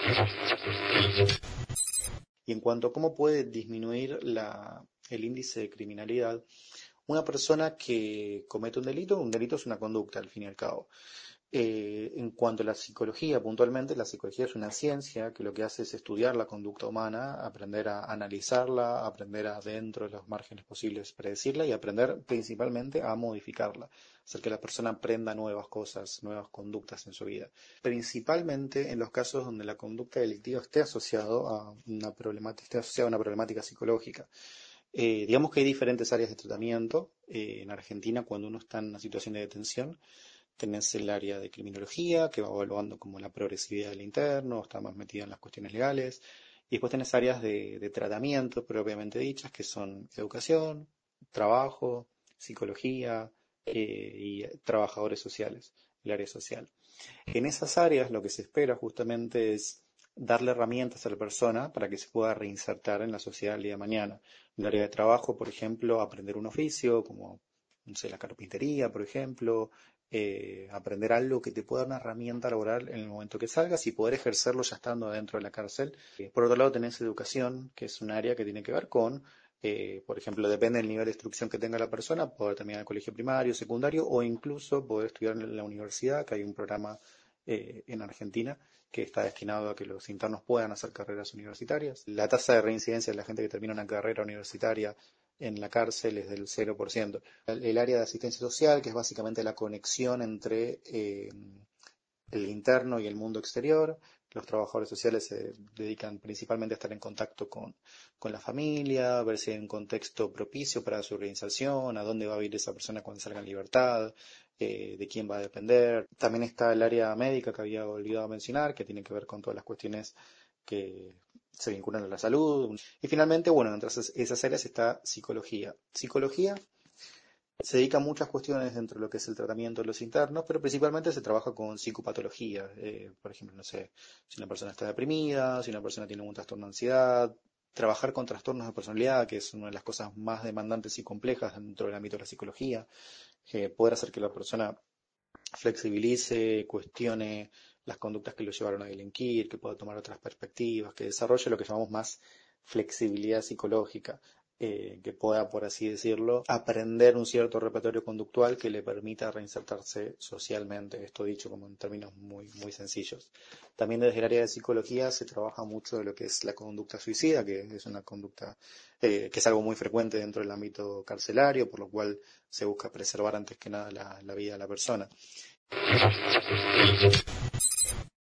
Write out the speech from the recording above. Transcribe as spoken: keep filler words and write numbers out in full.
Y en cuanto a cómo puede disminuir la, el índice de criminalidad, una persona que comete un delito, un delito es una conducta al fin y al cabo. Eh, en cuanto a la psicología, puntualmente, la psicología es una ciencia que lo que hace es estudiar la conducta humana, aprender a analizarla, aprender a dentro de los márgenes posibles predecirla y aprender principalmente a modificarla, hacer que la persona aprenda nuevas cosas, nuevas conductas en su vida. Principalmente en los casos donde la conducta delictiva esté asociado a una problemática, esté asociada a una problemática psicológica. Eh, digamos que hay diferentes áreas de tratamiento. Eh, en Argentina, cuando uno está en una situación de detención, tenés el área de criminología, que va evaluando como la progresividad del interno, está más metida en las cuestiones legales. Y después tenés áreas de, de tratamiento propiamente dichas, que son educación, trabajo, psicología eh, y trabajadores sociales, el área social. En esas áreas lo que se espera justamente es darle herramientas a la persona para que se pueda reinsertar en la sociedad el día de mañana. En el área de trabajo, por ejemplo, aprender un oficio, como no sé, la carpintería, por ejemplo, eh, aprender algo que te pueda dar una herramienta laboral en el momento que salgas y poder ejercerlo ya estando dentro de la cárcel. Eh, por otro lado, tenés educación, que es un área que tiene que ver con, eh, por ejemplo, depende del nivel de instrucción que tenga la persona, poder terminar el colegio primario, secundario o incluso poder estudiar en la universidad, que hay un programa eh, en Argentina que está destinado a que los internos puedan hacer carreras universitarias. La tasa de reincidencia de la gente que termina una carrera universitaria en la cárcel es del cero por ciento. El, el área de asistencia social, que es básicamente la conexión entre eh, el interno y el mundo exterior. Los trabajadores sociales se dedican principalmente a estar en contacto con, con la familia, ver si hay un contexto propicio para su reinserción, a dónde va a vivir esa persona cuando salga en libertad, eh, de quién va a depender. También está el área médica que había olvidado mencionar, que tiene que ver con todas las cuestiones que se vinculan a la salud. Y finalmente, bueno, entre esas, esas áreas está psicología. Psicología se dedica a muchas cuestiones dentro de lo que es el tratamiento de los internos, pero principalmente se trabaja con psicopatologías. Eh, por ejemplo, no sé, si una persona está deprimida, si una persona tiene un trastorno de ansiedad, trabajar con trastornos de personalidad, que es una de las cosas más demandantes y complejas dentro del ámbito de la psicología, eh, poder hacer que la persona flexibilice, cuestione las conductas que lo llevaron a delinquir, que pueda tomar otras perspectivas, que desarrolle lo que llamamos más flexibilidad psicológica, eh, que pueda, por así decirlo, aprender un cierto repertorio conductual que le permita reinsertarse socialmente, esto dicho como en términos muy, muy sencillos. También desde el área de psicología se trabaja mucho de lo que es la conducta suicida, que es una conducta eh, que es algo muy frecuente dentro del ámbito carcelario, por lo cual se busca preservar antes que nada la, la vida de la persona.